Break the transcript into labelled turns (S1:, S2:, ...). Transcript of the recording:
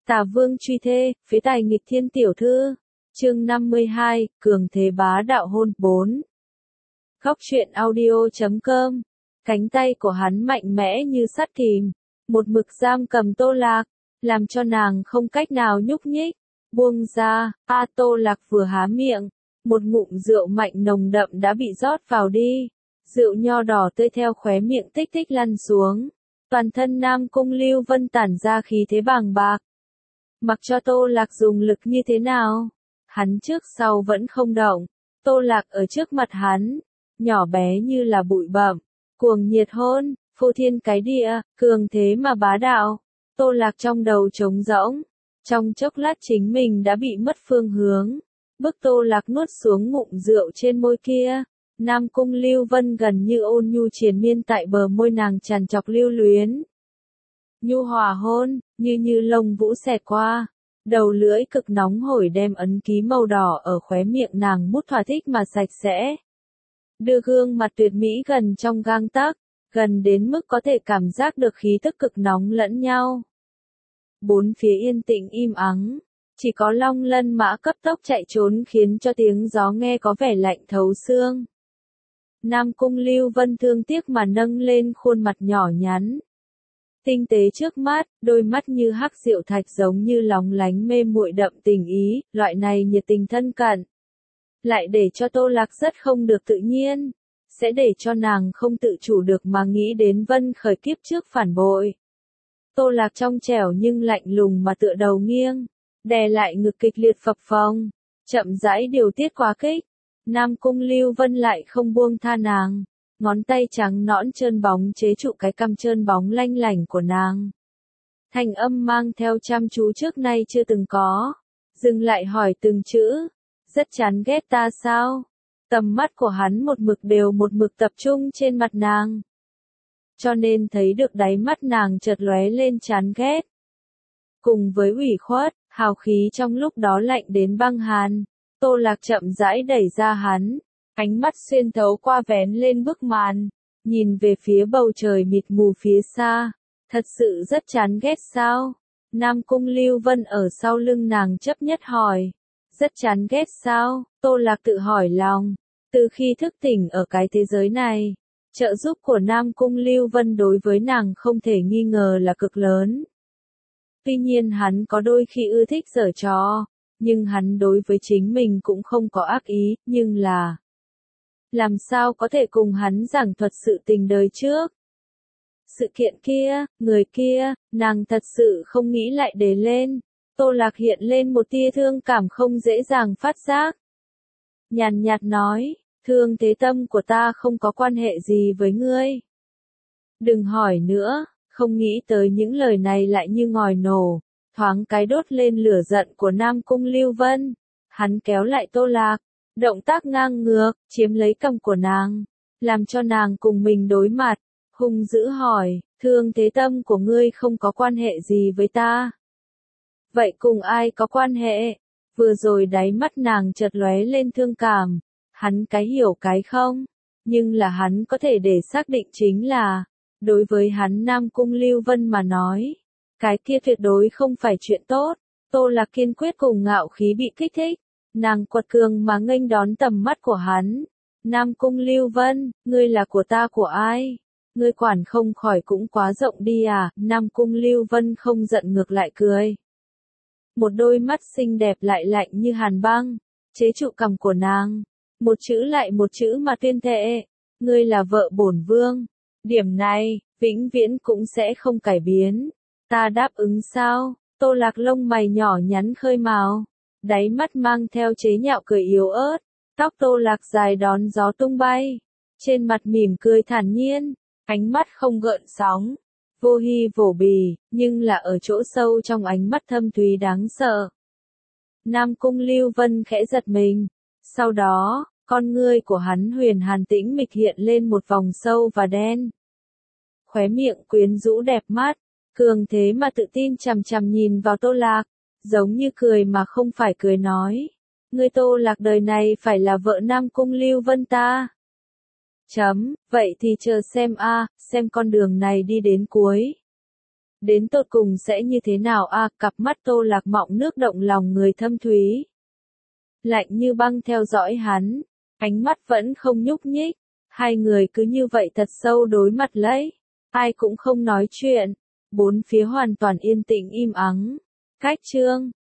S1: Tả Vương truy thê, phế tài nghịch thiên tiểu thư. Chương 52, cường thế bá đạo hôn 4. Góc truyện audio.com. Cánh tay của hắn mạnh mẽ như sắt kìm, một mực giam cầm Tô Lạc, làm cho nàng không cách nào nhúc nhích. Buông ra, Tô Lạc vừa há miệng, một ngụm rượu mạnh nồng đậm đã bị rót vào đi. Rượu nho đỏ tươi theo khóe miệng tích tích lăn xuống. Toàn thân Nam Cung Lưu Vân tản ra khí thế bàng bạc. Mặc cho Tô Lạc dùng lực như thế nào, hắn trước sau vẫn không động. Tô Lạc ở trước mặt hắn, nhỏ bé như là bụi bặm, cuồng nhiệt hôn, phô thiên cái địa, cường thế mà bá đạo. Tô Lạc trong đầu trống rỗng, trong chốc lát chính mình đã bị mất phương hướng. Bức Tô Lạc nuốt xuống ngụm rượu trên môi kia. Nam Cung Lưu Vân gần như ôn nhu triền miên tại bờ môi nàng tràn trọc lưu luyến. Nhu hòa hôn, như lông vũ xẹt qua, đầu lưỡi cực nóng hổi đem ấn ký màu đỏ ở khóe miệng nàng mút thỏa thích mà sạch sẽ. Đưa gương mặt tuyệt mỹ gần trong gang tấc, gần đến mức có thể cảm giác được khí tức cực nóng lẫn nhau. Bốn phía yên tĩnh im ắng, chỉ có Long Lân mã cấp tốc chạy trốn khiến cho tiếng gió nghe có vẻ lạnh thấu xương. Nam Cung Lưu Vân thương tiếc mà nâng lên khuôn mặt nhỏ nhắn. Tinh tế trước mắt, đôi mắt như hắc diệu thạch giống như lóng lánh mê muội đậm tình ý, loại này nhiệt tình thân cận. Lại để cho Tô Lạc rất không được tự nhiên, sẽ để cho nàng không tự chủ được mà nghĩ đến Vân Khởi kiếp trước phản bội. Tô Lạc trong trẻo nhưng lạnh lùng mà tựa đầu nghiêng, đè lại ngực kịch liệt phập phồng, chậm rãi điều tiết quá kích. Nam Cung Lưu Vân lại không buông tha nàng, ngón tay trắng nõn trơn bóng chế trụ cái cằm trơn bóng lanh lảnh của nàng. Thanh âm mang theo chăm chú trước nay chưa từng có, dừng lại hỏi từng chữ, rất chán ghét ta sao? Tầm mắt của hắn một mực tập trung trên mặt nàng. Cho nên thấy được đáy mắt nàng chợt lóe lên chán ghét. Cùng với ủy khuất, hào khí trong lúc đó lạnh đến băng hàn. Tô Lạc chậm rãi đẩy ra hắn, ánh mắt xuyên thấu qua vén lên bức màn, nhìn về phía bầu trời mịt mù phía xa. Thật sự rất chán ghét sao? Nam Cung Lưu Vân ở sau lưng nàng chấp nhất hỏi. Rất chán ghét sao? Tô Lạc tự hỏi lòng. Từ khi thức tỉnh ở cái thế giới này, trợ giúp của Nam Cung Lưu Vân đối với nàng không thể nghi ngờ là cực lớn. Tuy nhiên hắn có đôi khi ưa thích giở trò. Nhưng hắn đối với chính mình cũng không có ác ý, nhưng là làm sao có thể cùng hắn giảng thuật sự tình đời trước. Sự kiện kia, người kia, nàng thật sự không nghĩ lại để lên. Tô Lạc hiện lên một tia thương cảm không dễ dàng phát giác. Nhàn nhạt nói, thương thế tâm của ta không có quan hệ gì với ngươi. Đừng hỏi nữa, không nghĩ tới những lời này lại như ngòi nổ. Thoáng cái đốt lên lửa giận của Nam Cung Lưu Vân. Hắn kéo lại Tô Lạc, động tác ngang ngược, chiếm lấy cằm của nàng, làm cho nàng cùng mình đối mặt, hung dữ hỏi, thương thế tâm của ngươi không có quan hệ gì với ta. Vậy cùng ai có quan hệ? Vừa rồi đáy mắt nàng chợt lóe lên thương cảm, hắn cái hiểu cái không, nhưng là hắn có thể để xác định chính là, đối với hắn Nam Cung Lưu Vân mà nói. Cái kia tuyệt đối không phải chuyện tốt. Tô Lạc kiên quyết cùng ngạo khí bị kích thích. Nàng quật cường mà nghênh đón tầm mắt của hắn. Nam Cung Lưu Vân, ngươi là của ta của ai? Ngươi quản không khỏi cũng quá rộng đi à? Nam Cung Lưu Vân không giận ngược lại cười. Một đôi mắt xinh đẹp lại lạnh như hàn băng, chế trụ cằm của nàng. Một chữ lại một chữ mà tuyên thệ. Ngươi là vợ bổn vương. Điểm này, vĩnh viễn cũng sẽ không cải biến. Ta đáp ứng sao? Tô Lạc lông mày nhỏ nhắn khơi màu, đáy mắt mang theo chế nhạo cười yếu ớt, tóc Tô Lạc dài đón gió tung bay, trên mặt mỉm cười thản nhiên, ánh mắt không gợn sóng, vô hi vô bì, nhưng là ở chỗ sâu trong ánh mắt thâm thúy đáng sợ. Nam Cung Lưu Vân khẽ giật mình, sau đó, con ngươi của hắn huyền hàn tĩnh mịch hiện lên một vòng sâu và đen. Khóe miệng quyến rũ đẹp mắt. Cường thế mà tự tin chằm chằm nhìn vào Tô Lạc, giống như cười mà không phải cười nói. Ngươi Tô Lạc đời này phải là vợ Nam Cung Lưu Vân ta. Vậy thì chờ xem xem con đường này đi đến cuối. Đến tột cùng sẽ như thế nào a? Cặp mắt Tô Lạc Mọng nước động lòng người thâm thúy. Lạnh như băng theo dõi hắn, ánh mắt vẫn không nhúc nhích. Hai người cứ như vậy thật sâu đối mặt lấy. Ai cũng không nói chuyện. Bốn phía hoàn toàn yên tĩnh im ắng. Cách chương